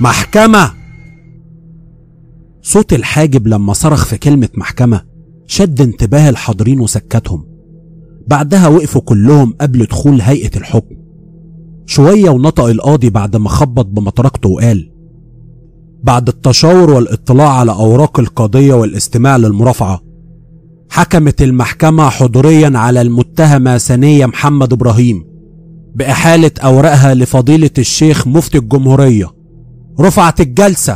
محكمة. صوت الحاجب لما صرخ في كلمة محكمة شد انتباه الحاضرين وسكتهم. بعدها وقفوا كلهم قبل دخول هيئة الحكم. شوية ونطق القاضي بعد ما خبط بمطرقته وقال: بعد التشاور والاطلاع على أوراق القضية والاستماع للمرافعة، حكمت المحكمة حضوريا على المتهمة ثانية محمد إبراهيم بإحالة أوراقها لفضيلة الشيخ مفتي الجمهورية. رفعت الجلسة.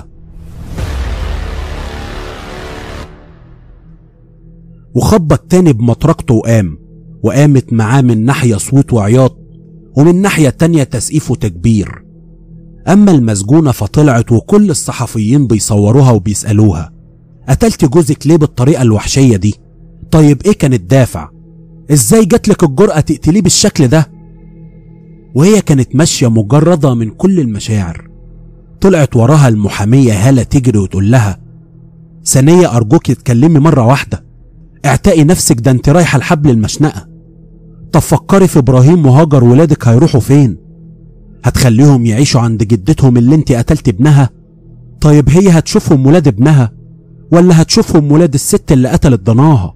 وخبط تاني بمطرقته وقامت معاه من ناحية صوت وعياط ومن ناحية تانية تسقيف وتكبير. أما المسجونة فطلعت وكل الصحفيين بيصوروها وبيسألوها: قتلت جوزك ليه بالطريقة الوحشية دي؟ طيب ايه كان الدافع؟ ازاي جاتلك الجرأة تقتليه بالشكل ده؟ وهي كانت ماشية مجردة من كل المشاعر. طلعت وراها المحامية هالة تجري وتقول لها: ثانية أرجوك تتكلمي مرة واحدة، اعتقي نفسك، ده انت رايحة لحبل المشنقة. طب فكري في إبراهيم وهاجر، ولادك هيروحوا فين؟ هتخليهم يعيشوا عند جدتهم اللي انت قتلت ابنها؟ طيب هي هتشوفهم ولاد ابنها ولا هتشوفهم ولاد الست اللي قتلت ضناها؟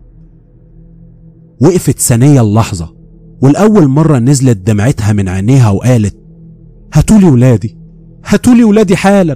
وقفت ثانية اللحظة، والأول مرة نزلت دمعتها من عينيها وقالت: هاتولي ولادي، هاتولي ولادي حالا.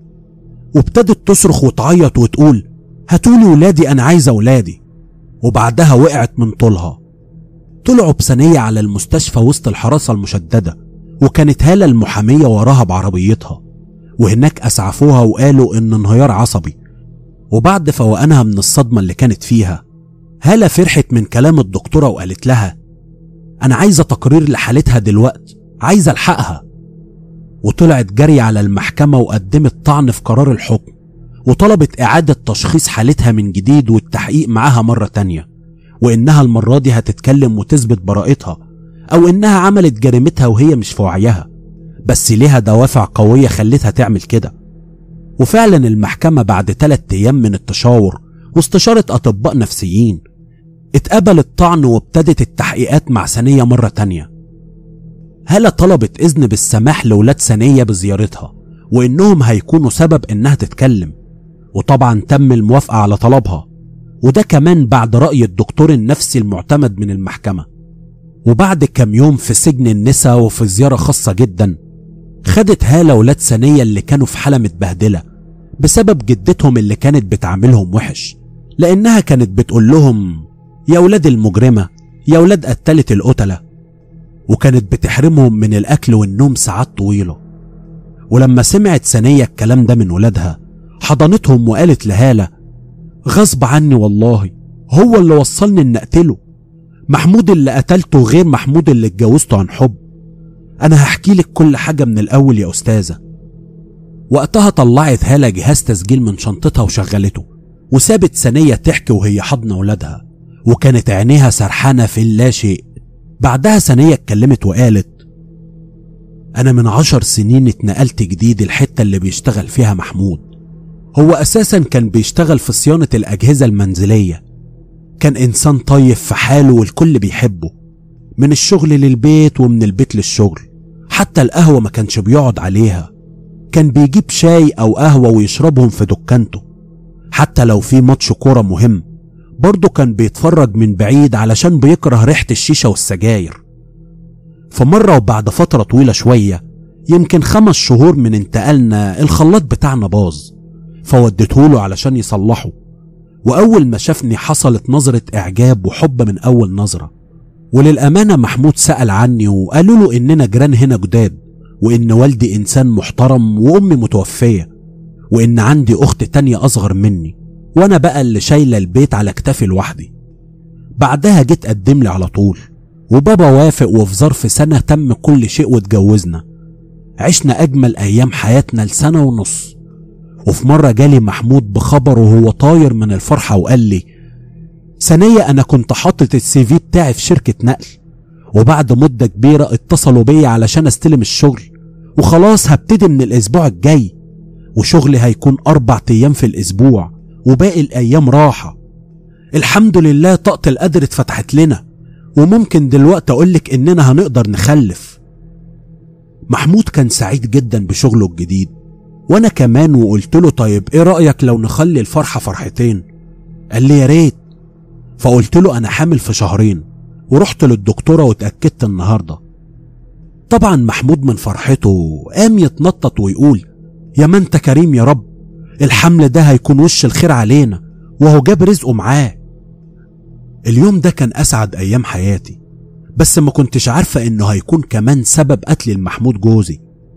وابتدت تصرخ وتعيط وتقول: هاتولي ولادي، أنا عايزة ولادي. وبعدها وقعت من طولها. طلعوا بثانية على المستشفى وسط الحراسة المشددة، وكانت هالة المحامية وراها بعربيتها، وهناك أسعفوها وقالوا إن انهيار عصبي. وبعد فوقانها من الصدمة اللي كانت فيها، هالة فرحت من كلام الدكتورة وقالت لها: أنا عايزة تقرير لحالتها دلوقت، عايزة ألحقها. وطلعت جري على المحكمة وقدمت طعن في قرار الحكم، وطلبت إعادة تشخيص حالتها من جديد والتحقيق معاها مرة تانية، وإنها المرة دي هتتكلم وتثبت براءتها، أو إنها عملت جريمتها وهي مش في وعيها، بس ليها دوافع قوية خلتها تعمل كده. وفعلا المحكمة بعد 3 أيام من التشاور واستشارة أطباء نفسيين اتقبل الطعن، وابتدت التحقيقات مع ثانية مرة تانية. هالة طلبت إذن بالسماح لولاد ثانية بزيارتها، وإنهم هيكونوا سبب إنها تتكلم، وطبعا تم الموافقة على طلبها، وده كمان بعد رأي الدكتور النفسي المعتمد من المحكمة. وبعد كام يوم في سجن النساء وفي زيارة خاصة جدا، خدت هالة ولاد ثانية اللي كانوا في حالة متبهدلة بسبب جدتهم اللي كانت بتعاملهم وحش، لأنها كانت بتقول لهم: يا ولاد المجرمة، يا ولاد قتلت القتلة، وكانت بتحرمهم من الأكل والنوم ساعات طويلة. ولما سمعت ثانية الكلام ده من ولادها، حضنتهم وقالت لهالة: غصب عني والله، هو اللي وصلني إن أقتله. محمود اللي قتلته غير محمود اللي اتجوزته عن حب. أنا هحكي لك كل حاجة من الأول يا أستاذة. وقتها طلعت هالة جهاز تسجيل من شنطتها وشغلته، وسابت ثانية تحكي وهي حضن ولادها، وكانت عينيها سرحانة في اللا شيء. بعدها ثانية اتكلمت وقالت: أنا من 10 سنين اتنقلت جديد الحتة اللي بيشتغل فيها محمود. هو أساسا كان بيشتغل في صيانة الأجهزة المنزلية. كان إنسان طيب في حاله والكل بيحبه، من الشغل للبيت ومن البيت للشغل. حتى القهوة ما كانش بيقعد عليها، كان بيجيب شاي أو قهوة ويشربهم في دكانته. حتى لو في ماتش كورة مهم برضه كان بيتفرج من بعيد علشان بيكره ريحة الشيشة والسجاير. فمرة وبعد فترة طويلة شوية، يمكن 5 شهور من انتقالنا، الخلاط بتاعنا باظ، فوديتهوله علشان يصلحه. وأول ما شافني حصلت نظرة إعجاب وحب من أول نظرة. وللأمانة محمود سأل عني وقالوا له إننا جيران هنا جداد، وإن والدي إنسان محترم وأمي متوفية، وإن عندي أخت تانية أصغر مني، وأنا بقى اللي شايلة البيت على كتافي لوحدي. بعدها جيت قدم لي على طول، وبابا وافق، وفي ظرف سنة تم كل شيء واتجوزنا. عشنا أجمل أيام حياتنا ل1.5 سنة. وفي مرة جالي محمود بخبر وهو طاير من الفرحة وقال لي: ثانية، أنا كنت حاطط الCV بتاعي في شركة نقل، وبعد مدة كبيرة اتصلوا بيا علشان استلم الشغل، وخلاص هبتدي من الأسبوع الجاي، وشغلي هيكون 4 أيام في الأسبوع وباقي الأيام راحة. الحمد لله طاقة القدر اتفتحت لنا، وممكن دلوقتي أقولك إننا هنقدر نخلف. محمود كان سعيد جدا بشغله الجديد، وانا كمان، وقلت له طيب ايه رأيك لو نخلي الفرحة فرحتين؟ قال لي يا ريت. فقلت له انا حامل في 2 شهر، ورحت للدكتورة واتأكدت النهاردة. طبعا محمود من فرحته قام يتنطط ويقول يا ما انت كريم يا رب، الحمل ده هيكون وش الخير علينا، وهو جاب رزقه معاه. اليوم ده كان اسعد ايام حياتي، بس ما كنتش عارفة انه هيكون كمان سبب قتل المحمود جوزي.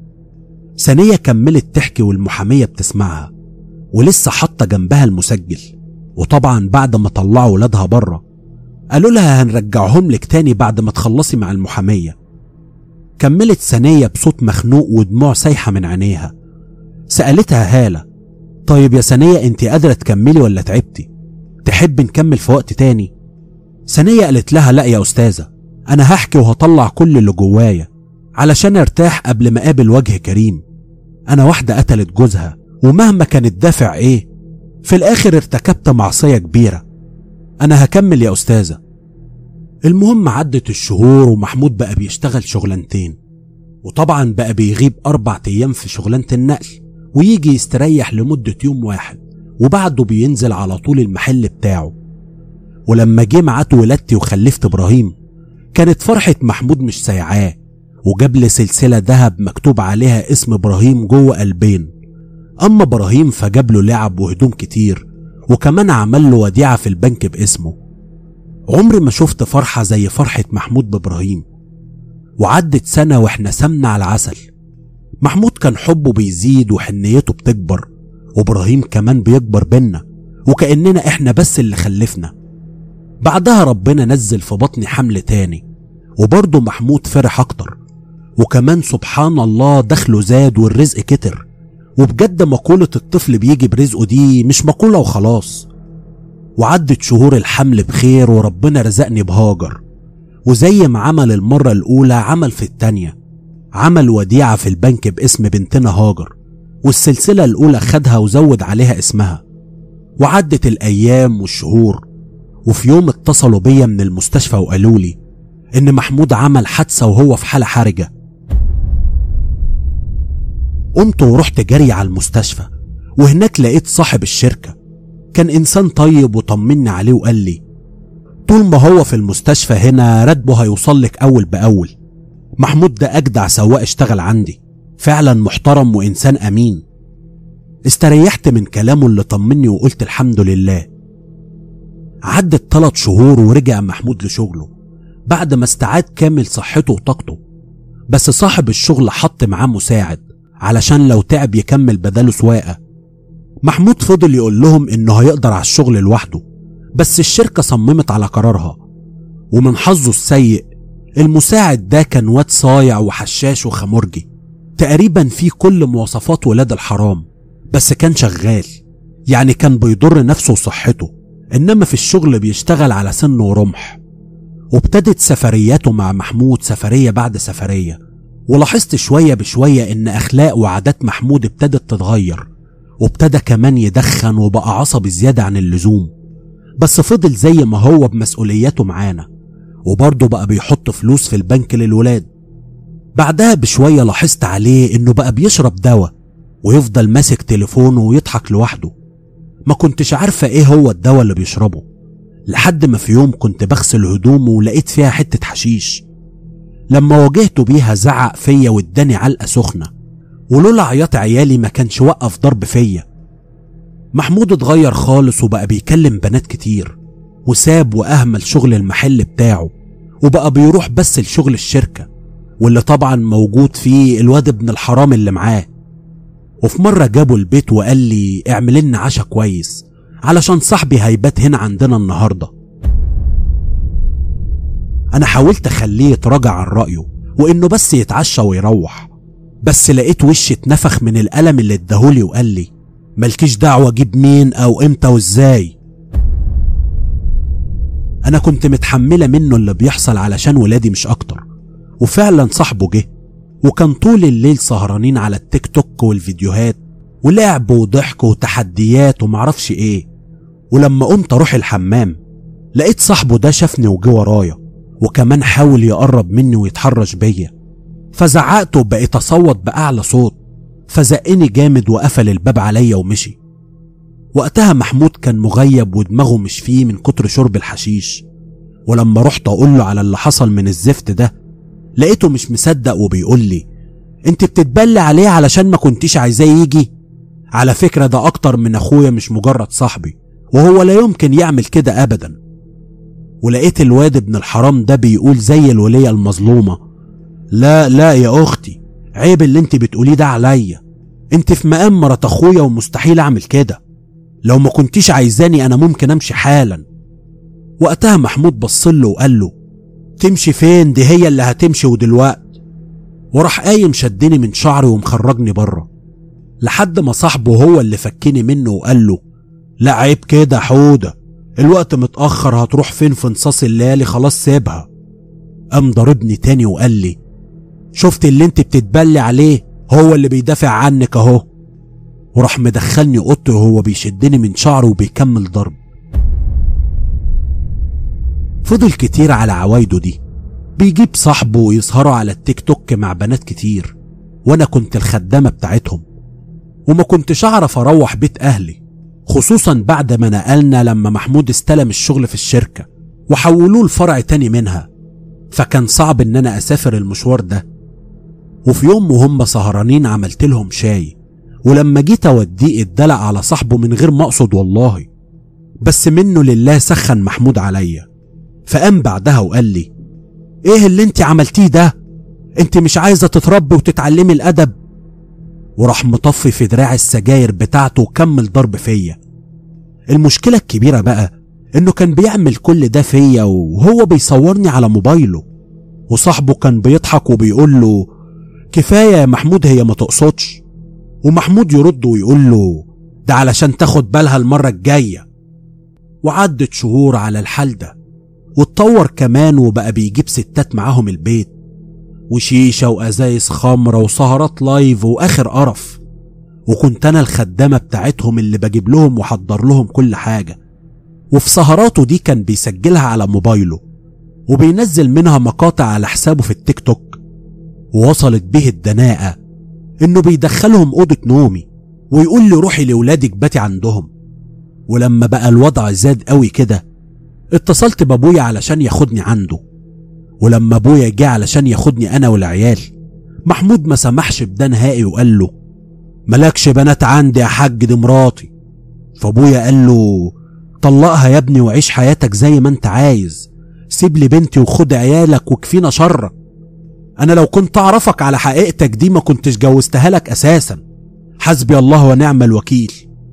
ثانية كملت تحكي والمحامية بتسمعها، ولسه حاطة جنبها المسجل. وطبعا بعد ما طلعوا ولادها بره قالوا لها هنرجعهم لك تاني بعد ما تخلصي مع المحامية. كملت ثانية بصوت مخنوق ودموع سايحة من عينيها. سألتها هالة طيب يا ثانية انت قادرة تكملي ولا تعبتي؟ تحب نكمل في وقت تاني؟ ثانية قالت لها لا يا أستاذة، أنا هحكي وهطلع كل اللي جوايا علشان ارتاح قبل ما اقابل وجه كريم. أنا واحدة قتلت جوزها، ومهما كان الدافع ايه في الآخر ارتكبت معصية كبيرة. أنا هكمل يا أستاذة. المهم عدت الشهور ومحمود بقى بيشتغل 2 شغلانتين، وطبعا بقى بيغيب 4 أيام في شغلانة النقل، ويجي يستريح لمدة يوم واحد، وبعده بينزل على طول المحل بتاعه. ولما جه معاه ولدتي وخلفت إبراهيم كانت فرحة محمود مش سايعاه، وجاب لي سلسلة ذهب مكتوب عليها اسم إبراهيم جوه قلبين. أما إبراهيم فجاب له لعب وهدوم كتير، وكمان عمل له وديعة في البنك باسمه. عمري ما شفت فرحة زي فرحة محمود بإبراهيم. وعدت سنة واحنا سمنة على العسل. محمود كان حبه بيزيد وحنيته بتكبر، وإبراهيم كمان بيكبر بينا، وكأننا احنا بس اللي خلفنا. بعدها ربنا نزل في بطني حمل تاني، وبرضه محمود فرح اكتر، وكمان سبحان الله دخله زاد والرزق كتر. وبجد مقولة الطفل بيجي برزقه دي مش مقولة وخلاص. وعدت شهور الحمل بخير، وربنا رزقني بهاجر، وزي ما عمل المرة الأولى عمل في التانية، عمل وديعة في البنك باسم بنتنا هاجر، والسلسلة الأولى خدها وزود عليها اسمها. وعدت الأيام والشهور، وفي يوم اتصلوا بيا من المستشفى وقالوا لي إن محمود عمل حادثة وهو في حالة حرجة. قمت ورحت جري على المستشفى، وهناك لقيت صاحب الشركة، كان إنسان طيب وطمني عليه وقال لي طول ما هو في المستشفى هنا راتبه هيوصلك أول بأول. محمود ده أجدع سواق اشتغل عندي، فعلا محترم وإنسان أمين. استريحت من كلامه اللي طمني وقلت الحمد لله. عدت 3 شهور ورجع محمود لشغله بعد ما استعاد كامل صحته وطاقته، بس صاحب الشغل حط معاه مساعد علشان لو تعب يكمل بداله سواقة. محمود فضل يقول لهم انه هيقدر على الشغل لوحده، بس الشركة صممت على قرارها. ومن حظه السيء المساعد ده كان واد صايع وحشاش وخمرجي، تقريبا فيه كل مواصفات ولاد الحرام، بس كان شغال، يعني كان بيضر نفسه وصحته، انما في الشغل بيشتغل على سن ورمح. وابتدت سفرياته مع محمود سفرية بعد سفرية، ولاحظت شوية بشوية ان اخلاق وعادات محمود ابتدت تتغير، وابتدى كمان يدخن وبقى عصبي زيادة عن اللزوم، بس فضل زي ما هو بمسؤولياته معانا، وبرضه بقى بيحط فلوس في البنك للولاد. بعدها بشوية لاحظت عليه انه بقى بيشرب دواء ويفضل ماسك تليفونه ويضحك لوحده. ما كنتش عارفة ايه هو الدواء اللي بيشربه، لحد ما في يوم كنت بغسل هدومه ولقيت فيها حتة حشيش. لما واجهته بيها زعق فيا واداني علقة سخنة، ولولا عياط عيالي ما كانش وقف ضرب فيا. محمود اتغير خالص وبقى بيكلم بنات كتير، وساب واهمل شغل المحل بتاعه، وبقى بيروح بس لشغل الشركة، واللي طبعا موجود فيه الواد ابن الحرام اللي معاه. وفي مرة جابوا البيت وقال لي اعمل لنا عشا كويس علشان صاحبي هيبات هنا عندنا النهاردة. انا حاولت اخليه يتراجع عن رأيه وانه بس يتعشى ويروح، بس لقيت وشي اتنفخ من الألم اللي اداهولي وقال لي مالكيش دعوة اجيب مين او امتى وازاي. انا كنت متحملة منه اللي بيحصل علشان ولادي مش اكتر. وفعلا صاحبه جه، وكان طول الليل سهرانين على التيك توك والفيديوهات ولعب وضحك وتحديات ومعرفش ايه. ولما قمت اروح الحمام لقيت صاحبه ده شافني وجه ورايا، وكمان حاول يقرب مني ويتحرش بيا، فزعقت وبقيت اصوت باعلى صوت فزقني جامد وقفل الباب عليا ومشي. وقتها محمود كان مغيب ودماغه مش فيه من كتر شرب الحشيش، ولما رحت اقول له على اللي حصل من الزفت ده لقيته مش مصدق وبيقول لي انت بتتبلي عليه علشان ما كنتيش عايزاه يجي؟ على فكرة ده اكتر من اخويا، مش مجرد صاحبي، وهو لا يمكن يعمل كده ابدا. ولقيت الواد ابن الحرام ده بيقول زي الولية المظلومة: لا يا اختي، عيب اللي انت بتقوليه ده عليا، انت في مقام مرات اخويا ومستحيل اعمل كده، لو ما كنتيش عايزاني انا ممكن امشي حالا. وقتها محمود بصله وقال له: تمشي فين؟ دي هي اللي هتمشي ودلوقت. وراح قايم شدني من شعري ومخرجني بره، لحد ما صاحبه هو اللي فكني منه وقال له: لا عيب كده حودة، الوقت متأخر، هتروح فين في نصاص الليالي؟ خلاص سيبها. قام ضربني تاني وقال لي: شفت اللي انت بتتبلي عليه؟ هو اللي بيدافع عنك اهو. وراح مدخلني اوضتي وهو بيشدني من شعره وبيكمل ضرب. فضل كتير على عوايده دي، بيجيب صاحبه ويسهروا على التيك توك مع بنات كتير، وانا كنت الخدامة بتاعتهم، وما كنتش اعرف اروح بيت اهلي، خصوصا بعد ما نقلنا لما محمود استلم الشغل في الشركة وحولوه لفرع تاني منها، فكان صعب ان انا اسافر المشوار ده. وفي يوم وهم سهرانين عملت لهم شاي، ولما جيت اوديه اتدلق على صاحبه من غير ما اقصد والله، بس منه لله سخن محمود عليا. فقام بعدها وقال لي: ايه اللي انت عملتيه ده؟ انت مش عايزة تتربي وتتعلمي الادب؟ وراح مطفي في دراع السجاير بتاعته وكمل ضرب فيا. المشكلة الكبيرة بقى انه كان بيعمل كل ده فيا وهو بيصورني على موبايله، وصاحبه كان بيضحك وبيقول له: كفاية يا محمود، هي ما تقصدش. ومحمود يرد ويقول له: ده علشان تاخد بالها المرة الجاية. وعدت شهور على الحال ده، واتطور كمان وبقى بيجيب ستات معاهم البيت، وشيشة وأزايز خمرة وسهرات لايف وآخر قرف. وكنت أنا الخدامة بتاعتهم اللي بجيب لهم وحضر لهم كل حاجة. وفي سهراته دي كان بيسجلها على موبايله وبينزل منها مقاطع على حسابه في التيك توك. ووصلت به الدناءة إنه بيدخلهم أوضة نومي ويقول لي: روحي لولادك باتي عندهم. ولما بقى الوضع زاد قوي كده اتصلت بابويا علشان ياخدني عنده. ولما ابويا جه علشان ياخدني انا والعيال، محمود ما سمحش بده نهائي وقال له: مالكش بنات عندي يا حاج، دي مراتي. فابويا قال له: طلقها يا ابني وعيش حياتك زي ما انت عايز، سيب لي بنتي وخد عيالك وكفينا شرك، انا لو كنت اعرفك على حقيقتك دي ما كنتش جوزتها لك اساسا، حسبي الله ونعم الوكيل.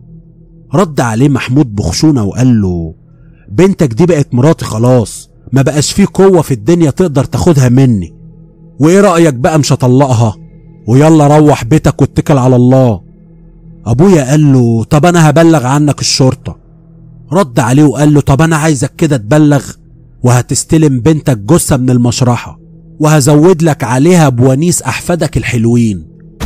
رد عليه محمود بخشونة وقال له: بنتك دي بقت مراتي خلاص، ما بقاش فيه قوة في الدنيا تقدر تاخدها مني، وايه رأيك بقى مش هطلقها، ويلا روح بيتك واتكل على الله. ابويا قال له: طب انا هبلغ عنك الشرطة. رد عليه وقال له: طب انا عايزك كده تبلغ وهتستلم بنتك جثة من المشرحة، وهزود لك عليها بونيس احفادك الحلوين.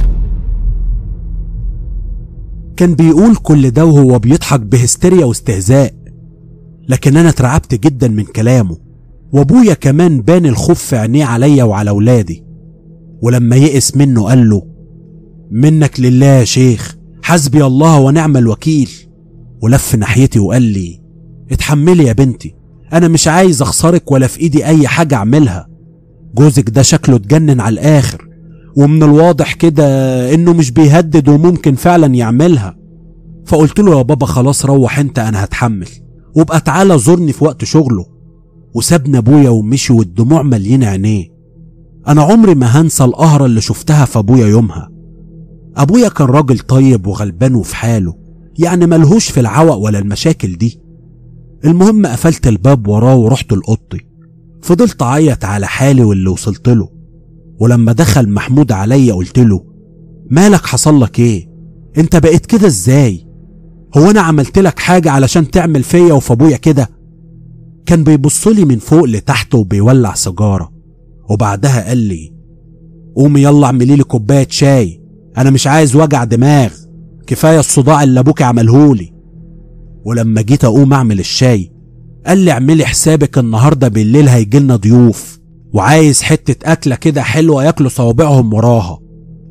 كان بيقول كل ده وهو بيضحك بهستيريا واستهزاء، لكن انا اترعبت جدا من كلامه، وابويا كمان بان الخوف في عينيه عليا وعلى ولادي. ولما يئس منه قال له: منك لله يا شيخ، حسبي الله ونعم الوكيل. ولف ناحيتي وقال لي: اتحملي يا بنتي، انا مش عايز اخسرك ولا في ايدي اي حاجة اعملها، جوزك ده شكله اتجنن على الاخر، ومن الواضح كده انه مش بيهدد وممكن فعلا يعملها. فقلت له: يا بابا خلاص روح انت، انا هتحمل، وابقى تعالى زورني في وقت شغله. وسابنا ابويا ومشي والدموع مليين عينيه. انا عمري ما هنسى القهرة اللي شفتها في ابويا يومها. ابويا كان راجل طيب وغلبان وفي حاله، يعني ملهوش في العوق ولا المشاكل دي. المهم قفلت الباب وراه ورحت لأوضتي، فضلت اعيط على حالي واللي وصلت له. ولما دخل محمود عليا قلت له: مالك، حصل لك ايه؟ انت بقيت كده ازاي؟ هو انا عملت لك حاجة علشان تعمل فيا وفي ابويا كده؟ كان بيبصلي من فوق لتحت وبيولع سيجارة، وبعدها قال لي: قومي يلا اعملي لي كوباية شاي، انا مش عايز وجع دماغ، كفاية الصداع اللي ابوك عملهولي. ولما جيت اقوم اعمل الشاي قال لي: اعملي حسابك النهاردة بالليل هيجيلنا ضيوف، وعايز حتة اكلة كده حلوة ياكلوا صوابعهم وراها.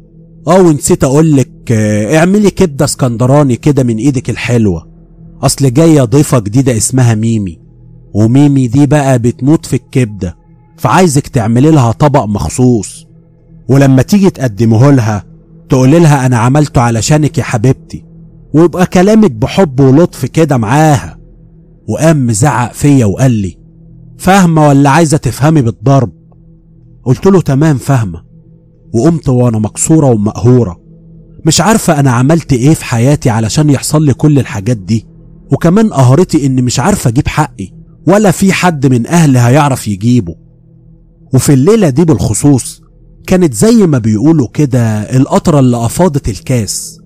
ونسيت اقولك اعملي كبدة اسكندراني كده من ايدك الحلوة، اصل جاية ضيفة جديدة اسمها ميمي، وميمي دي بقى بتموت في الكبدة، فعايزك تعملي لها طبق مخصوص، ولما تيجي تقدمه لها تقولي لها انا عملته علشانك يا حبيبتي، ويبقى كلامك بحب ولطف كده معاها. وقام مزعق فيا وقال لي فاهمة ولا عايزة تفهمي بالضرب؟ قلت له تمام فاهمة. وقمت وانا مكسورة ومقهورة، مش عارفة انا عملت ايه في حياتي علشان يحصل لي كل الحاجات دي، وكمان قهرتي اني مش عارفة اجيب حقي ولا في حد من اهلي هيعرف يجيبه. وفي الليلة دي بالخصوص كانت زي ما بيقولوا كده القطرة اللي افاضت الكاس.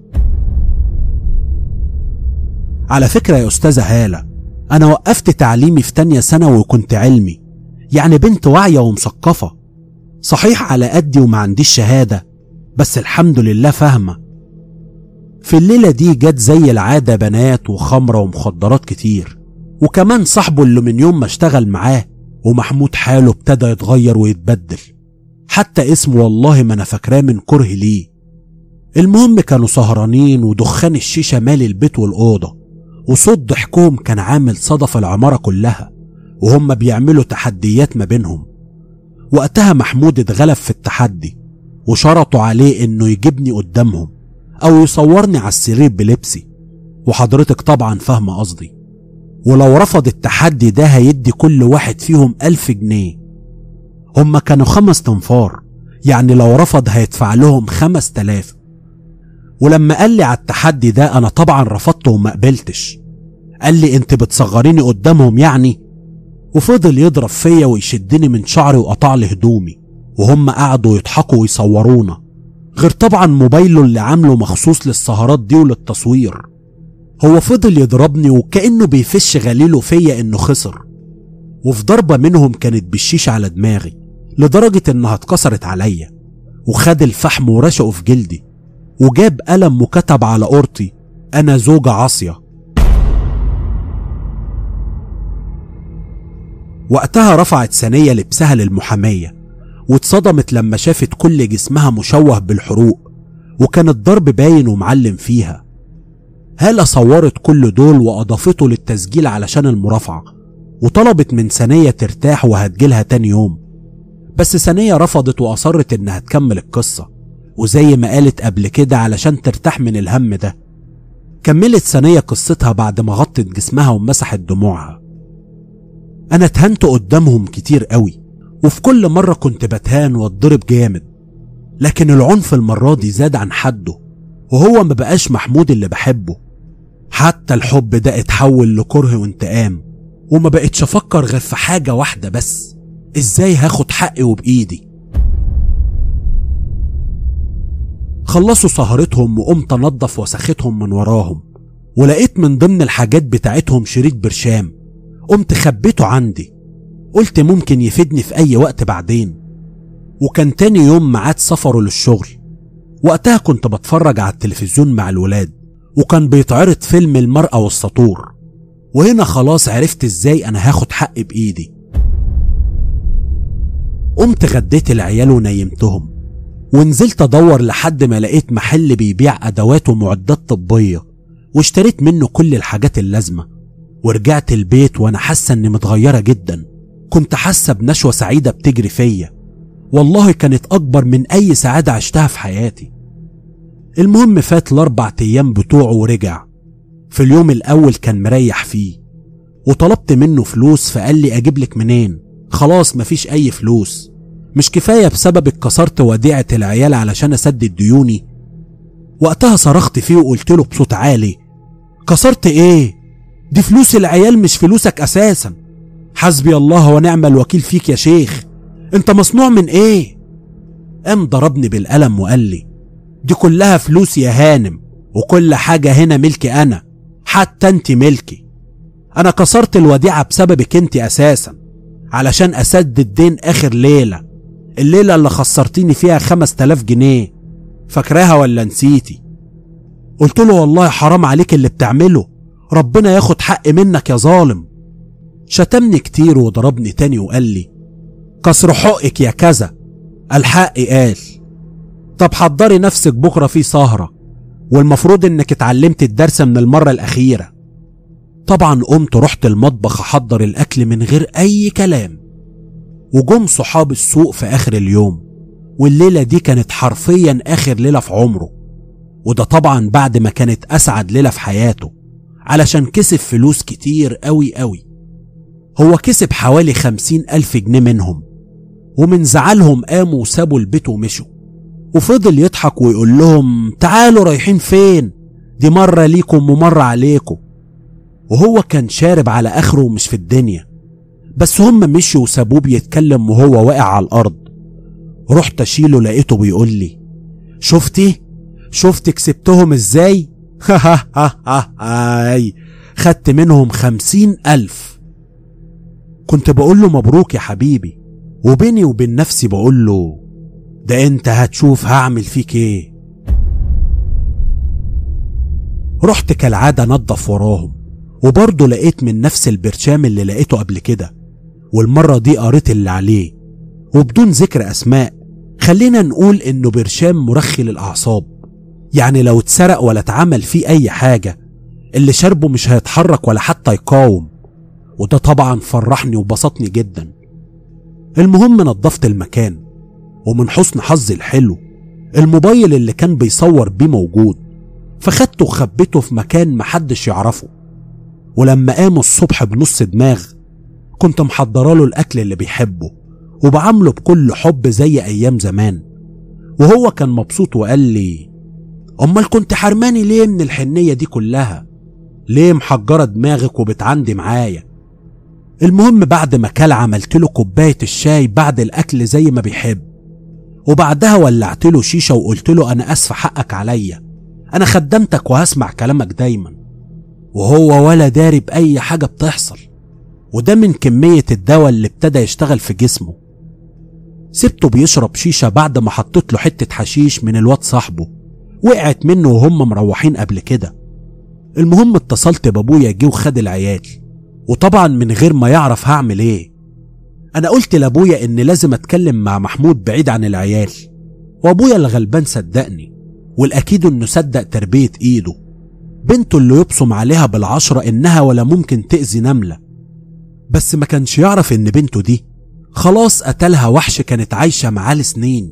على فكرة يا استاذة هالة، انا وقفت تعليمي في تانية ثانوي وكنت علمي، يعني بنت واعية ومثقفة، صحيح على قدي وما عنديش شهادة، بس الحمد لله فاهمة. في الليلة دي جت زي العادة بنات وخمرة ومخدرات كتير، وكمان صاحبه اللي من يوم ما اشتغل معاه ومحمود حاله ابتدى يتغير ويتبدل، حتى اسمه والله ما انا فاكراه من كره ليه. المهم كانوا سهرانين ودخان الشيشة مالي البيت والأوضة، وصوت ضحكهم كان عامل صدى في العمارة كلها، وهم بيعملوا تحديات ما بينهم. وقتها محمود اتغلب في التحدي وشرطوا عليه انه يجيبني قدامهم او يصورني على السرير بلبسي، وحضرتك طبعا فاهمة قصدي. ولو رفض التحدي ده هيدي كل واحد فيهم 1000 جنيه. هم كانوا 5 تنفار، يعني لو رفض هيدفع لهم 5000. ولما قال لي على التحدي ده انا طبعا رفضته وما قبلتش. قال لي انت بتصغريني قدامهم يعني؟ وفضل يضرب فيا ويشدني من شعري وقطع لي هدومي، وهم قعدوا يضحكوا ويصورونا، غير طبعا موبايله اللي عامله مخصوص للسهرات دي وللتصوير. هو فضل يضربني وكأنه بيفش غليله فيا انه خسر، وفي ضربة منهم كانت بالشيش على دماغي لدرجة انها اتكسرت عليا، وخد الفحم ورشقه في جلدي، وجاب قلم وكتب على قورتي انا زوجة عاصية. وقتها رفعت ثانية لبسها للمحامية واتصدمت لما شافت كل جسمها مشوه بالحروق، وكان الضرب باين ومعلم فيها. هالة صورت كل دول واضافته للتسجيل علشان المرافعة، وطلبت من ثانية ترتاح وهتجيلها تاني يوم، بس ثانية رفضت واصرت انها تكمل القصة، وزي ما قالت قبل كده علشان ترتاح من الهم ده. كملت ثانية قصتها بعد ما غطت جسمها ومسحت دموعها. انا اتهنت قدامهم كتير قوي، وفي كل مرة كنت بتهان واتضرب جامد، لكن العنف المرة دي زاد عن حده، وهو ما بقاش محمود اللي بحبه. حتى الحب ده اتحول لكره وانتقام، وما بقتش افكر غير في حاجة واحدة بس، ازاي هاخد حقي وبايدي. خلصوا سهرتهم وقمت انضف وسختهم من وراهم، ولقيت من ضمن الحاجات بتاعتهم شريط برشام، قمت خبيته عندي، قلت ممكن يفيدني في اي وقت بعدين. وكان تاني يوم ميعاد سفره للشغل، وقتها كنت بتفرج على التلفزيون مع الولاد، وكان بيتعرض فيلم المرأة والسطور، وهنا خلاص عرفت ازاي انا هاخد حقي بايدي. قمت غديت العيال ونيمتهم، ونزلت ادور لحد ما لقيت محل بيبيع ادوات ومعدات طبية، واشتريت منه كل الحاجات اللازمة، ورجعت البيت وانا حاسة اني متغيرة جدا. كنت حاسة بنشوة سعيدة بتجري فيا، والله كانت اكبر من اي سعادة عشتها في حياتي. المهم فات ال4 ايام بتوعه ورجع. في اليوم الاول كان مريح فيه، وطلبت منه فلوس فقال لي اجيب لك منين؟ خلاص مفيش اي فلوس، مش كفاية بسببك كسرت وديعة العيال علشان اسدد ديوني؟ وقتها صرخت فيه وقلت له بصوت عالي كسرت ايه؟ دي فلوس العيال مش فلوسك اساسا. حسبي الله ونعم الوكيل فيك يا شيخ، انت مصنوع من ايه؟ قام ضربني بالقلم وقال لي دي كلها فلوس يا هانم، وكل حاجة هنا ملكي انا، حتى انت ملكي. انا كسرت الوديعة بسببك انت اساسا علشان اسدد دين اخر ليلة، الليلة اللي خسرتيني فيها 5000 جنيه، فاكراها ولا نسيتي؟ قلت له والله حرام عليك اللي بتعمله، ربنا ياخد حق منك يا ظالم. شتمني كتير وضربني تاني وقال لي كسر حقك يا كذا، الحق قال. طب حضري نفسك بكرة في سهرة، والمفروض انك اتعلمت الدرس من المرة الأخيرة. طبعا قمت رحت المطبخ احضر الأكل من غير أي كلام. وجم صحاب السوق في آخر اليوم، والليلة دي كانت حرفيا آخر ليلة في عمره، وده طبعا بعد ما كانت أسعد ليلة في حياته، علشان كسب فلوس كتير قوي قوي. هو كسب حوالي 50,000 جنيه منهم، ومن زعلهم قاموا وسابوا البيت ومشوا. وفضل يضحك ويقول لهم تعالوا رايحين فين؟ دي مرة ليكم ومرة عليكم. وهو كان شارب على آخره ومش في الدنيا، بس هم مشوا وسابوه بيتكلم وهو واقع على الأرض. رحت أشيله لقيته بيقول لي شفتي كسبتهم ازاي؟ خدت منهم 50,000. كنت بقول له مبروك يا حبيبي، وبيني وبين نفسي بقول له ده انت هتشوف هعمل فيك ايه. رحت كالعادة نضف وراهم، وبرضه لقيت من نفس البرشام اللي لقيته قبل كده، والمرة دي قريت اللي عليه، وبدون ذكر أسماء خلينا نقول إنه برشام مرخي للأعصاب، يعني لو اتسرق ولا اتعمل فيه أي حاجة اللي شربه مش هيتحرك ولا حتى يقاوم. وده طبعا فرحني وبسطني جدا. المهم نظفت المكان، ومن حسن حظي الحلو الموبايل اللي كان بيصور بيه موجود، فخدته وخبيته في مكان محدش يعرفه. ولما قاموا الصبح بنص دماغ كنت محضراله الأكل اللي بيحبه وبعامله بكل حب زي أيام زمان، وهو كان مبسوط وقال لي أمال كنت حرماني ليه من الحنية دي كلها؟ ليه محجرة دماغك وبتعندي معايا؟ المهم بعد ما كل عملت له كوباية الشاي بعد الأكل زي ما بيحب، وبعدها ولعت له شيشة وقلت له أنا أسف حقك عليا، أنا خدمتك وهسمع كلامك دايما. وهو ولا داري بأي حاجة بتحصل، وده من كمية الدواء اللي ابتدى يشتغل في جسمه. سبته بيشرب شيشة بعد ما حطيت له حتة حشيش من الواد صاحبه وقعت منه وهم مروحين قبل كده. المهم اتصلت بابويا جه وخد العيال، وطبعا من غير ما يعرف هعمل ايه. انا قلت لابويا ان لازم اتكلم مع محمود بعيد عن العيال، وابويا الغلبان صدقني، والاكيد انه صدق تربية ايده، بنته اللي يبصم عليها بالعشرة انها ولا ممكن تأذي نملة. بس ما كانش يعرف ان بنته دي خلاص قتلها وحش كانت عايشة معاه لسنين.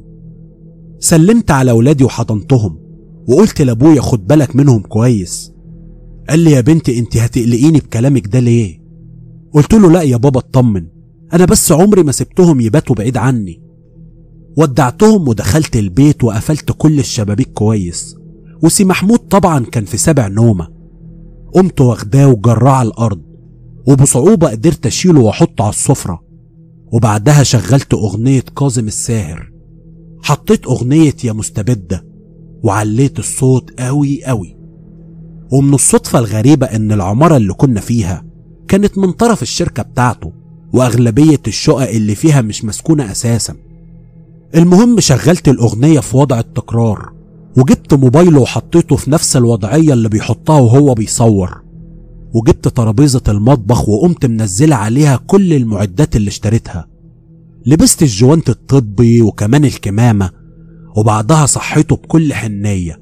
سلمت على اولادي وحضنتهم وقلت لابويا خد بالك منهم كويس. قال لي يا بنتي انت هتقلقيني بكلامك ده ليه؟ قلت له لا يا بابا اطمن، انا بس عمري ما سبتهم يباتوا بعيد عني. ودعتهم ودخلت البيت وقفلت كل الشبابيك كويس، وسي محمود طبعا كان في سابع نومة. قمت واخداه وجراه على الارض، وبصعوبة قدرت اشيله واحطه على السفرة، وبعدها شغلت اغنية كاظم الساهر، حطيت اغنية يا مستبدة وعليت الصوت قوي قوي. ومن الصدفة الغريبة ان العمارة اللي كنا فيها كانت من طرف الشركة بتاعته، واغلبية الشقق اللي فيها مش مسكونة اساسا. المهم شغلت الاغنية في وضع التكرار، وجبت موبايله وحطيته في نفس الوضعية اللي بيحطها وهو بيصور، وجبت ترابيزة المطبخ وقمت منزلة عليها كل المعدات اللي اشتريتها، لبست الجوانت الطبي وكمان الكمامة، وبعدها صحيته بكل حنية.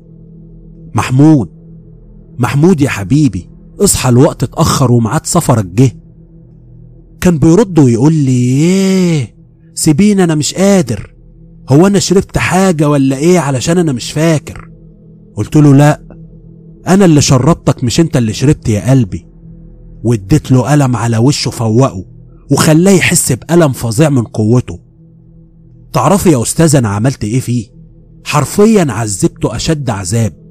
محمود يا حبيبي اصحى، الوقت اتأخر وميعاد سفرك جه. كان بيرد ويقول لي ايه سيبيني انا مش قادر، هو انا شربت حاجة ولا ايه علشان انا مش فاكر. قلت له لا انا اللي شربتك مش انت اللي شربت يا قلبي، واديت له قلم على وشه فوقه وخلاه يحس بألم فظيع من قوته. تعرفي يا استاذ انا عملت ايه فيه؟ حرفيا عذبته اشد عذاب.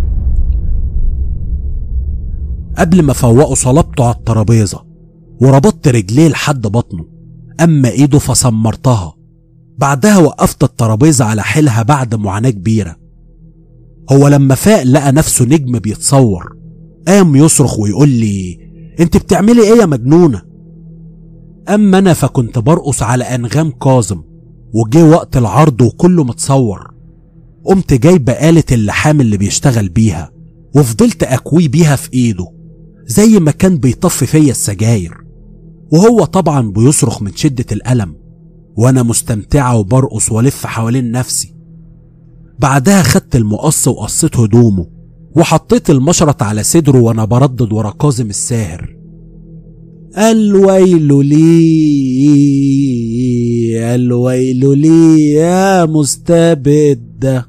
قبل ما فوقه صلبته على الترابيزة وربطت رجليه لحد بطنه، اما ايده فسمرتها. بعدها وقفت الترابيزة على حيلها بعد معاناة كبيرة. هو لما فاق لقى نفسه نجم بيتصور، قام يصرخ ويقول لي انت بتعملي ايه يا مجنونة؟ اما انا فكنت برقص على انغام كاظم، وجه وقت العرض وكله متصور. قمت جايبه آلة اللحام اللي بيشتغل بيها وفضلت اكوي بيها في ايده زي ما كان بيطفي فيا السجاير، وهو طبعا بيصرخ من شدة الألم، وانا مستمتعة وبرقص والف حوالين نفسي. بعدها خدت المقص وقصيت هدومه وحطيت المشرط على صدره وانا بردد ورا كاظم الساهر: الويل لي الويل لي يا مستبد.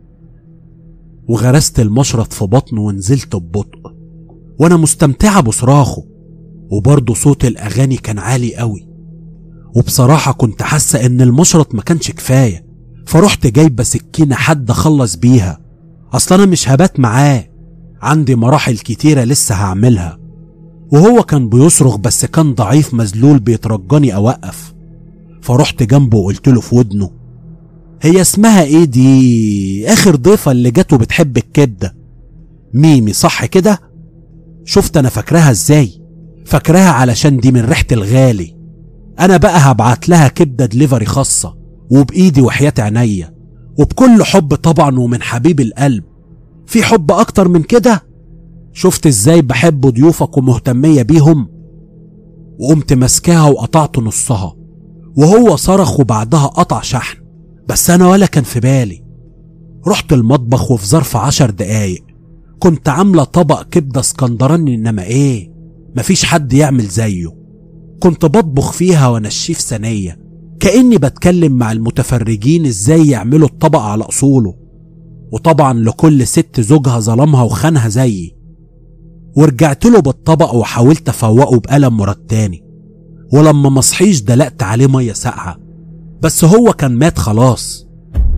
وغرست المشرط في بطنه ونزلت ببطء وانا مستمتعة بصراخه، وبرضه صوت الاغاني كان عالي قوي. وبصراحة كنت حاسة ان المشرط ما كانش كفاية، فرحت جايبة سكينة حد اخلص بيها، اصلا انا مش هبات معاه، عندي مراحل كتيرة لسه هعملها. وهو كان بيصرخ بس كان ضعيف مذلول بيترجاني اوقف، فرحت جنبه وقلت له في ودنه: هي اسمها ايه دي اخر ضيفة اللي جت وبتحب الكبدة؟ ميمي صح كده؟ شفت انا فاكراها ازاي؟ فاكراها علشان دي من ريحة الغالي. انا بقى هبعت لها كبدة دليفري خاصة وبايدي وحياة عينيا وبكل حب طبعا ومن حبيب القلب. في حب اكتر من كده؟ شفت ازاي بحب ضيوفك ومهتمية بيهم؟ وقمت ماسكاها وقطعت نصها، وهو صرخ وبعدها قطع شحن، بس انا ولا كان في بالي. رحت المطبخ وفي ظرف 10 دقايق كنت عاملة طبق كبدة اسكندراني، انما ايه، مفيش حد يعمل زيه. كنت بطبخ فيها وانشيه في صينية كأني بتكلم مع المتفرجين ازاي يعملوا الطبق على اصوله، وطبعا لكل ست زوجها ظلمها وخانها زيي. ورجعت له بالطبق وحاولت افوقه بقلم مرتاني، ولما مصحيش دلقت عليه مية ساقعة، بس هو كان مات خلاص.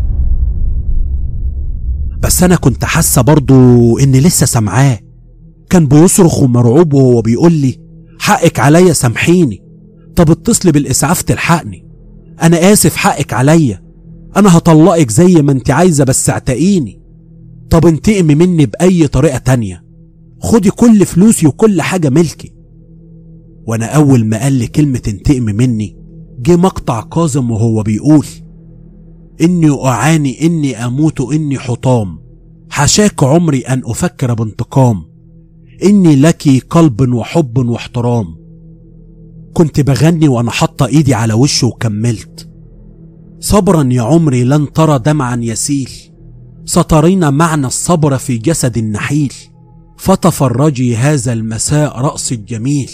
بس انا كنت حاسة برضو اني لسه سامعاه، كان بيصرخ ومرعوب وهو بيقول لي: حقك عليا سامحيني، طب اتصلي بالاسعاف تلحقني، انا اسف حقك عليا، انا هطلقك زي ما انت عايزة بس اعتقيني، طب انتقمي مني باي طريقة تانية، خدي كل فلوسي وكل حاجة ملكي. وانا اول ما قال لي كلمة انتقمي مني جه مقطع كاظم وهو بيقول: اني اعاني اني اموت اني حطام، حشاك عمري ان افكر بانتقام، اني لك قلب وحب واحترام. كنت بغني وانا حاطه ايدي على وشه وكملت: صبرا يا عمري لن ترى دمعا يسيل، سترين معنى الصبر في جسد النحيل، فتفرجي هذا المساء رأس الجميل.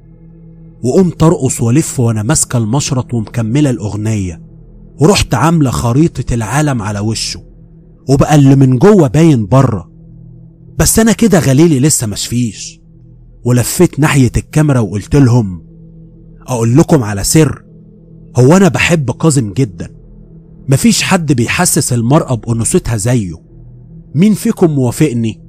وقمت ارقص والف وانا ماسكه المشرط ومكمله الاغنيه، ورحت عامله خريطه العالم على وشه، وبقى اللي من جوه باين بره، بس انا كده غليلي لسه مشفيش. ولفيت ناحيه الكاميرا وقلت لهم: اقول لكم على سر، هو انا بحب كاظم جدا، مفيش حد بيحسس المرأة بأنوثتها زيه، مين فيكم موافقني؟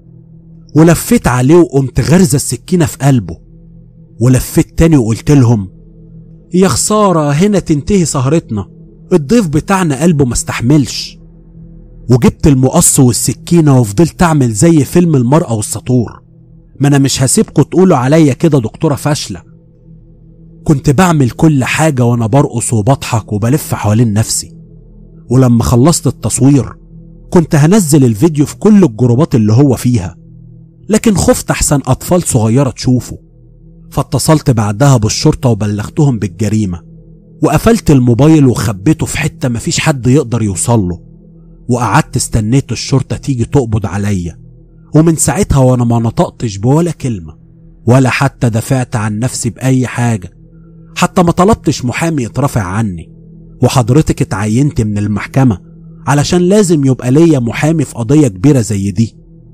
ولفيت عليه وقمت غرزة السكينة في قلبه، ولفيت تاني وقلت لهم: يا خسارة هنا تنتهي سهرتنا، الضيف بتاعنا قلبه ما استحملش. وجبت المقص والسكينة وفضلت اعمل زي فيلم المرأة والسطور، ما انا مش هسيبكوا تقولوا عليا كده دكتورة فاشلة. كنت بعمل كل حاجة وانا برقص وبضحك وبلف حوالين نفسي. ولما خلصت التصوير كنت هنزل الفيديو في كل الجروبات اللي هو فيها، لكن خفت احسن اطفال صغيرة تشوفه، فاتصلت بعدها بالشرطة وبلغتهم بالجريمة، وقفلت الموبايل وخبيته في حتة مفيش حد يقدر يوصله، وقعدت استنيت الشرطة تيجي تقبض عليا. ومن ساعتها وانا ما نطقتش بولا كلمة، ولا حتى دافعت عن نفسي بأي حاجة، حتى ما طلبتش محامي يترافع عني. وحضرتك اتعينت من المحكمة علشان لازم يبقى ليا محامي في قضية كبيرة زي دي.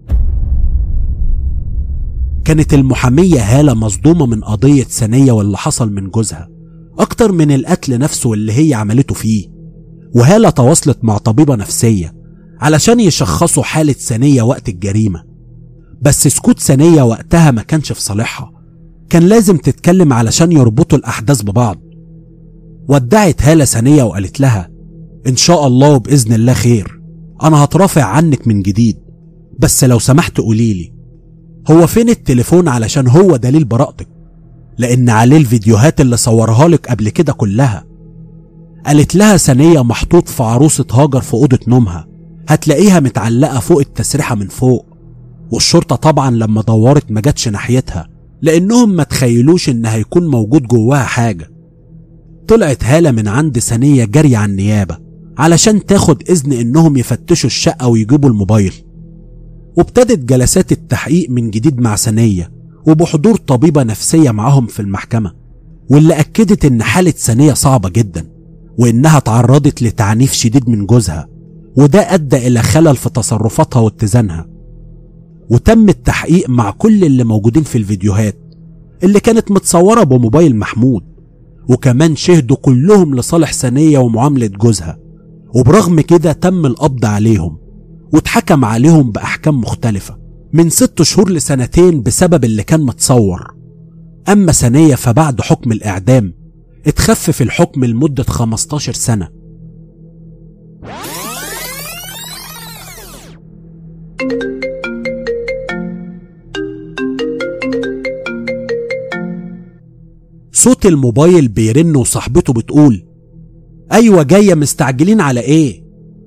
كانت المحامية هالة مصدومة من قضية ثانية واللي حصل من جوزها أكتر من القتل نفسه اللي هي عملته فيه. وهالة تواصلت مع طبيبة نفسية علشان يشخصوا حالة ثانية وقت الجريمة، بس سكوت ثانية وقتها ما كانش في صالحها، كان لازم تتكلم علشان يربطوا الأحداث ببعض. ودعت هالة ثانية وقالت لها: إن شاء الله وبإذن الله خير، أنا هترافع عنك من جديد، بس لو سمحت قوليلي هو فين التليفون علشان هو دليل براءتك، لأن عليه الفيديوهات اللي صورها لك قبل كده كلها. قالت لها ثانية: محطوط في عروسة هاجر في أوضة نومها، هتلاقيها متعلقة فوق التسريحة من فوق. والشرطة طبعا لما دورت ما جاتش ناحيتها، لأنهم ما تخيلوش إن هيكون موجود جواها حاجة. طلعت هالة من عند ثانية جري على النيابة علشان تاخد إذن إنهم يفتشوا الشقة ويجيبوا الموبايل. وابتدت جلسات التحقيق من جديد مع ثانية، وبحضور طبيبة نفسية معهم في المحكمة، واللي أكدت إن حالة ثانية صعبة جدا، وإنها تعرضت لتعنيف شديد من جوزها، وده أدى إلى خلل في تصرفاتها واتزانها. وتم التحقيق مع كل اللي موجودين في الفيديوهات اللي كانت متصورة بموبايل محمود، وكمان شهدوا كلهم لصالح ثانية ومعاملة جوزها. وبرغم كده تم القبض عليهم واتحكم عليهم بأحكام مختلفة من 6 شهور ل2 بسبب اللي كان متصور. أما ثانية فبعد حكم الإعدام اتخفف الحكم لمدة 15 سنة. صوت الموبايل بيرن وصاحبته بتقول: أيوة جاية، مستعجلين على إيه؟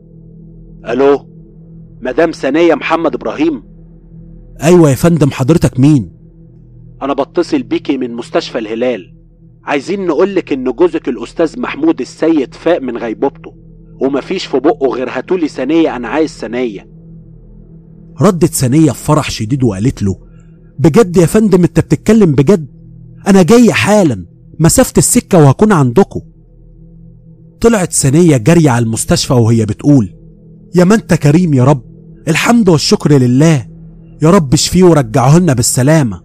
ألو، مدام ثانية محمد إبراهيم؟ أيوة يا فندم، حضرتك مين؟ أنا بتصل بيكي من مستشفى الهلال، عايزين نقولك إن جوزك الأستاذ محمود السيد فاق من غيبوبته ومفيش في بقه غير هاتولي ثانية، أنا عايز ثانية. ردت ثانية بفرح شديد وقالت له: بجد يا فندم أنت بتتكلم بجد؟ أنا جاي حالا، مسافة السكة وهكون عندكم. طلعت ثانية جري على المستشفى وهي بتقول: يا ما أنت كريم يا رب، الحمد والشكر لله، يا رب اشفيه ورجعه لنا بالسلامة.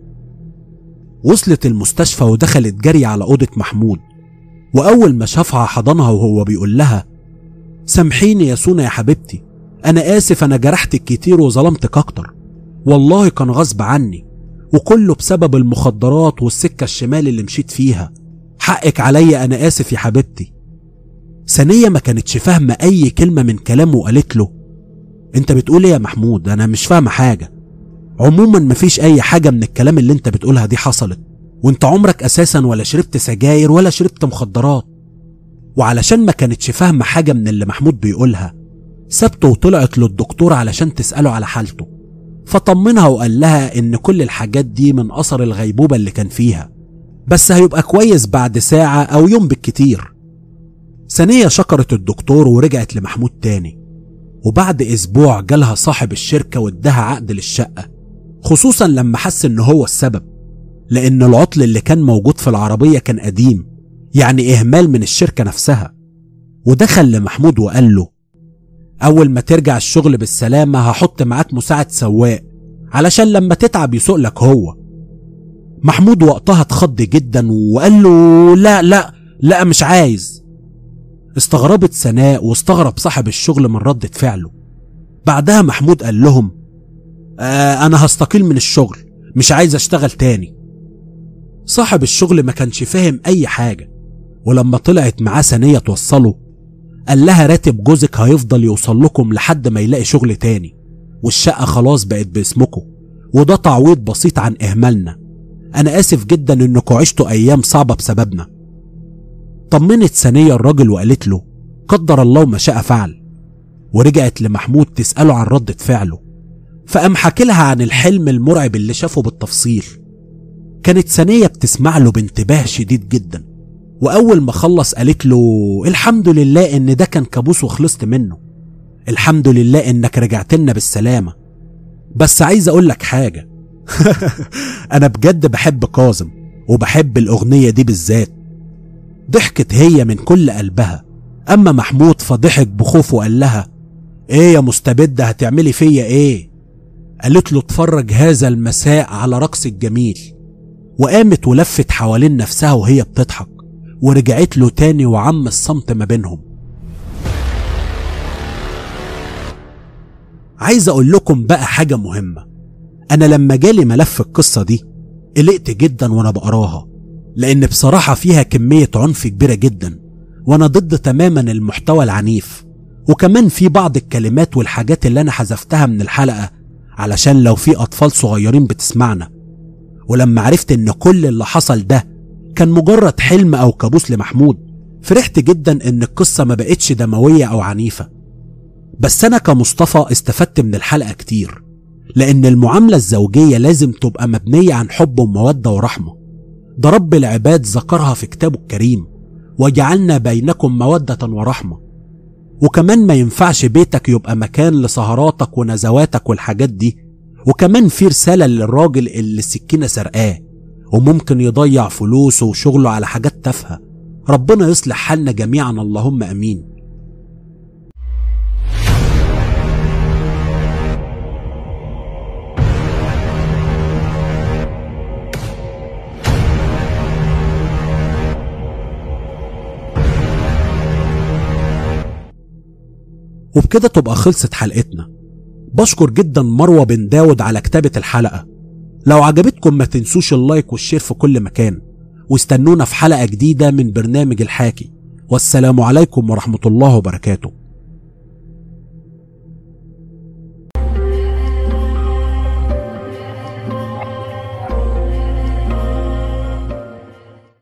وصلت المستشفى ودخلت جري على أوضة محمود، وأول ما شافها حضنها وهو بيقول لها: سامحيني يا سونا يا حبيبتي، أنا آسف، أنا جرحتك كتير وظلمتك أكتر، والله كان غصب عني، وكله بسبب المخدرات والسكة الشمال اللي مشيت فيها، حقك عليا، أنا آسف يا حبيبتي. ثانية ما كانتش فاهمة أي كلمة من كلامه وقالت له: أنت بتقول إيه يا محمود؟ أنا مش فاهمة حاجة. عموما مفيش أي حاجة من الكلام اللي أنت بتقولها دي حصلت، وأنت عمرك أساسا ولا شربت سجاير ولا شربت مخدرات. وعلشان ما كانتش فاهمة حاجة من اللي محمود بيقولها، سابته وطلعت للدكتور علشان تسأله على حالته، فطمنها وقال لها إن كل الحاجات دي من أثر الغيبوبة اللي كان فيها، بس هيبقى كويس بعد ساعة أو يوم بالكتير. ثانية شكرت الدكتور ورجعت لمحمود تاني، وبعد أسبوع جالها صاحب الشركة وادها عقد للشقة، خصوصا لما حس إن هو السبب، لأن العطل اللي كان موجود في العربية كان قديم، يعني إهمال من الشركة نفسها. ودخل لمحمود وقال له: أول ما ترجع الشغل بالسلامة هحط معاك مساعد سواق علشان لما تتعب يسوق لك هو. محمود وقتها اتخض جدا وقال له: لا لا لا، مش عايز. استغربت سناء واستغرب صاحب الشغل من ردة فعله. بعدها محمود قال لهم: أنا هستقيل من الشغل، مش عايز أشتغل تاني. صاحب الشغل ما كانش فاهم أي حاجة، ولما طلعت معاه ثانية توصله قال لها: راتب جوزك هيفضل يوصل لكم لحد ما يلاقي شغل تاني، والشقة خلاص بقت باسمكم، وده تعويض بسيط عن إهمالنا. أنا آسف جدا إنكم عشتوا أيام صعبة بسببنا. طمنت ثانية الراجل وقالت له: قدر الله ما شاء فعل. ورجعت لمحمود تسأله عن ردة فعله، فقام حكي لها عن الحلم المرعب اللي شافه بالتفصيل. كانت ثانية بتسمع له بانتباه شديد جدا، وأول ما خلص قالت له: الحمد لله إن ده كان كابوس وخلصت منه، الحمد لله إنك رجعت لنا بالسلامة. بس عايز أقول لك حاجة أنا بجد بحب كاظم وبحب الأغنية دي بالذات. ضحكت هي من كل قلبها، أما محمود فضحك بخوف وقال لها: إيه يا مستبدة هتعملي فيا إيه؟ قالت له: اتفرج هذا المساء على رقص الجميل. وقامت ولفت حوالين نفسها وهي بتضحك، ورجعت له تاني وعم الصمت ما بينهم. عايز أقول لكم بقى حاجة مهمة. أنا لما جالي ملف القصة دي قلقت جدا وأنا بقراها، لأن بصراحة فيها كمية عنف كبيرة جدا، وأنا ضد تماما المحتوى العنيف، وكمان في بعض الكلمات والحاجات اللي أنا حذفتها من الحلقة علشان لو في أطفال صغيرين بتسمعنا. ولما عرفت إن كل اللي حصل ده كان مجرد حلم أو كابوس لمحمود، فرحت جدا إن القصة ما بقتش دموية أو عنيفة. بس أنا كمصطفى استفدت من الحلقة كتير، لأن المعاملة الزوجية لازم تبقى مبنية عن حب ومودة ورحمة. ده رب العباد ذكرها في كتابه الكريم: وجعلنا بينكم مودة ورحمة. وكمان ما ينفعش بيتك يبقى مكان لسهراتك ونزواتك والحاجات دي. وكمان في رسالة للراجل اللي السكينة سرقاه وممكن يضيع فلوسه وشغله على حاجات تافهة. ربنا يصلح حالنا جميعا، اللهم امين. وبكده تبقى خلصت حلقتنا. بشكر جدا مروة بن داود على كتابة الحلقة. لو عجبتكم ما تنسوش اللايك والشير في كل مكان، واستنونا في حلقة جديدة من برنامج الحاكي. والسلام عليكم ورحمة الله وبركاته.